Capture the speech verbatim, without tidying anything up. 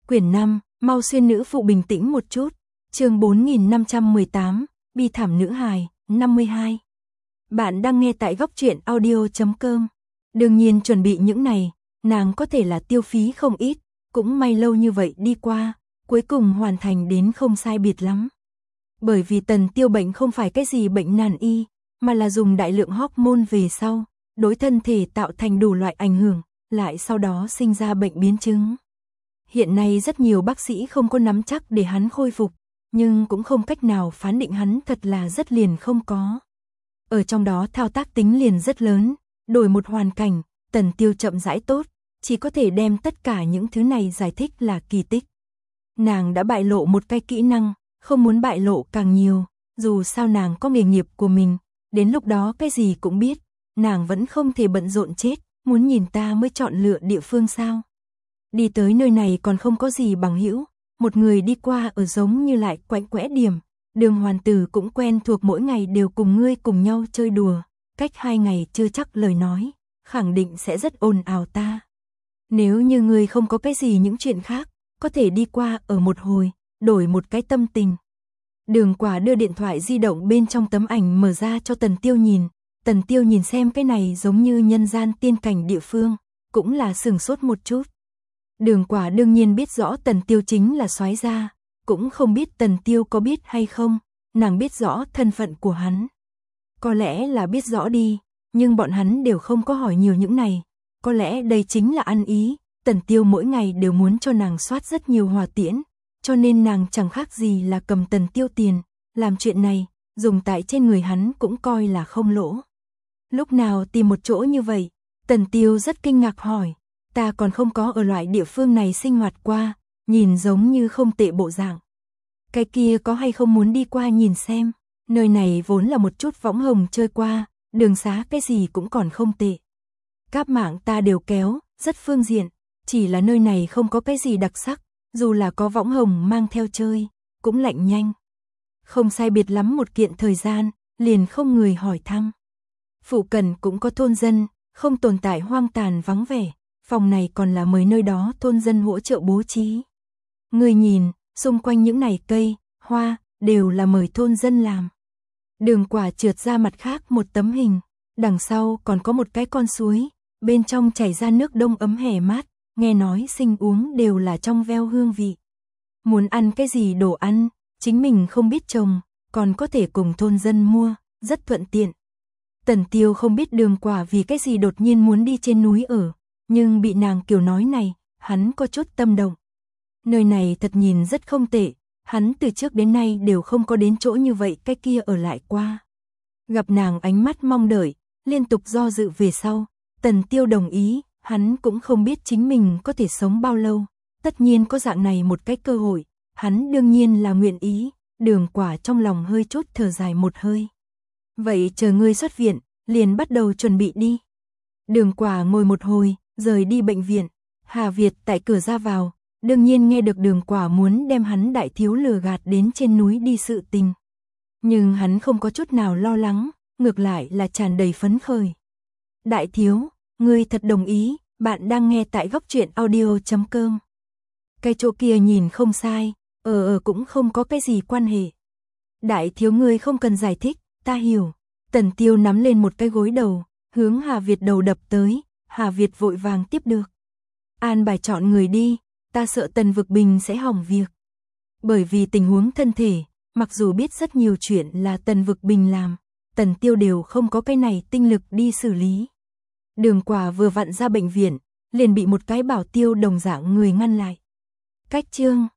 Quyển năm, mau xuyên nữ phụ bình tĩnh một chút. Chương bốn nghìn năm trăm mười tám, bi thảm nữ hài, năm mươi hai. Bạn đang nghe tại góc truyện audio chấm com. Đương nhiên chuẩn bị những này, nàng có thể là tiêu phí không ít, cũng may lâu như vậy đi qua, cuối cùng hoàn thành đến không sai biệt lắm. Bởi vì Tần Tiêu bệnh không phải cái gì bệnh nan y, mà là dùng đại lượng hormone về sau, đối thân thể tạo thành đủ loại ảnh hưởng, lại sau đó sinh ra bệnh biến chứng. Hiện nay rất nhiều bác sĩ không có nắm chắc để hắn khôi phục, nhưng cũng không cách nào phán định hắn thật là rất liền không có. Ở trong đó thao tác tính liền rất lớn, đổi một hoàn cảnh, Tần Tiêu chậm rãi tốt, chỉ có thể đem tất cả những thứ này giải thích là kỳ tích. Nàng đã bại lộ một cái kỹ năng, không muốn bại lộ càng nhiều, dù sao nàng có nghề nghiệp của mình, đến lúc đó cái gì cũng biết, nàng vẫn không thể bận rộn chết, muốn nhìn ta mới chọn lựa địa phương sao. Đi tới nơi này còn không có gì bằng hữu, một người đi qua ở giống như lại quạnh quẽ điểm, Đường Hoàn Tử cũng quen thuộc mỗi ngày đều cùng ngươi cùng nhau chơi đùa, cách hai ngày chưa chắc lời nói, khẳng định sẽ rất ồn ào ta. Nếu như ngươi không có cái gì những chuyện khác, có thể đi qua ở một hồi, đổi một cái tâm tình. Đường Quả đưa điện thoại di động bên trong tấm ảnh mở ra cho Tần Tiêu nhìn, Tần Tiêu nhìn xem cái này giống như nhân gian tiên cảnh địa phương, cũng là sửng sốt một chút. Đường Quả đương nhiên biết rõ Tần Tiêu chính là soái gia, cũng không biết Tần Tiêu có biết hay không, nàng biết rõ thân phận của hắn. Có lẽ là biết rõ đi, nhưng bọn hắn đều không có hỏi nhiều những này, có lẽ đây chính là ăn ý, Tần Tiêu mỗi ngày đều muốn cho nàng soát rất nhiều hỏa tiễn, cho nên nàng chẳng khác gì là cầm Tần Tiêu tiền, làm chuyện này, dùng tại trên người hắn cũng coi là không lỗ. Lúc nào tìm một chỗ như vậy, Tần Tiêu rất kinh ngạc hỏi, ta còn không có ở loại địa phương này sinh hoạt qua, nhìn giống như không tệ bộ dạng. Cái kia có hay không muốn đi qua nhìn xem, nơi này vốn là một chút võng hồng chơi qua, đường xá cái gì cũng còn không tệ. Cáp mạng ta đều kéo, rất phương diện, chỉ là nơi này không có cái gì đặc sắc, dù là có võng hồng mang theo chơi, cũng lạnh nhanh. Không sai biệt lắm một kiện thời gian, liền không người hỏi thăm. Phụ cận cũng có thôn dân, không tồn tại hoang tàn vắng vẻ, phòng này còn là mời nơi đó thôn dân hỗ trợ bố trí. Người nhìn, xung quanh những này cây, hoa, đều là mời thôn dân làm. Đường Quả trượt ra mặt khác một tấm hình, đằng sau còn có một cái con suối, bên trong chảy ra nước đông ấm hè mát, nghe nói sinh uống đều là trong veo hương vị. Muốn ăn cái gì đồ ăn, chính mình không biết trồng, còn có thể cùng thôn dân mua, rất thuận tiện. Tần Tiêu không biết Đường Quả vì cái gì đột nhiên muốn đi trên núi ở, nhưng bị nàng kiểu nói này, hắn có chút tâm động. Nơi này thật nhìn rất không tệ, hắn từ trước đến nay đều không có đến chỗ như vậy cái kia ở lại qua. Gặp nàng ánh mắt mong đợi, liên tục do dự về sau, Tần Tiêu đồng ý, hắn cũng không biết chính mình có thể sống bao lâu, tất nhiên có dạng này một cái cơ hội, hắn đương nhiên là nguyện ý. Đường Quả trong lòng hơi chút thở dài một hơi. Vậy chờ ngươi xuất viện, liền bắt đầu chuẩn bị đi. Đường Quả ngồi một hồi, rời đi bệnh viện, Hà Việt tại cửa ra vào, đương nhiên nghe được Đường Quả muốn đem hắn đại thiếu lừa gạt đến trên núi đi sự tình. Nhưng hắn không có chút nào lo lắng, ngược lại là tràn đầy phấn khởi. Đại thiếu, ngươi thật đồng ý, bạn đang nghe tại góc truyện audio chấm com. Cái chỗ kia nhìn không sai, ờ ờ cũng không có cái gì quan hệ. Đại thiếu ngươi không cần giải thích, ta hiểu. Tần Tiêu nắm lên một cái gối đầu, hướng Hà Việt đầu đập tới, Hà Việt vội vàng tiếp được. An bài chọn người đi, ta sợ Tần Vực Bình sẽ hỏng việc. Bởi vì tình huống thân thể, mặc dù biết rất nhiều chuyện là Tần Vực Bình làm, Tần Tiêu đều không có cái này tinh lực đi xử lý. Đường Quả vừa vặn ra bệnh viện, liền bị một cái bảo tiêu đồng dạng người ngăn lại. Cách chương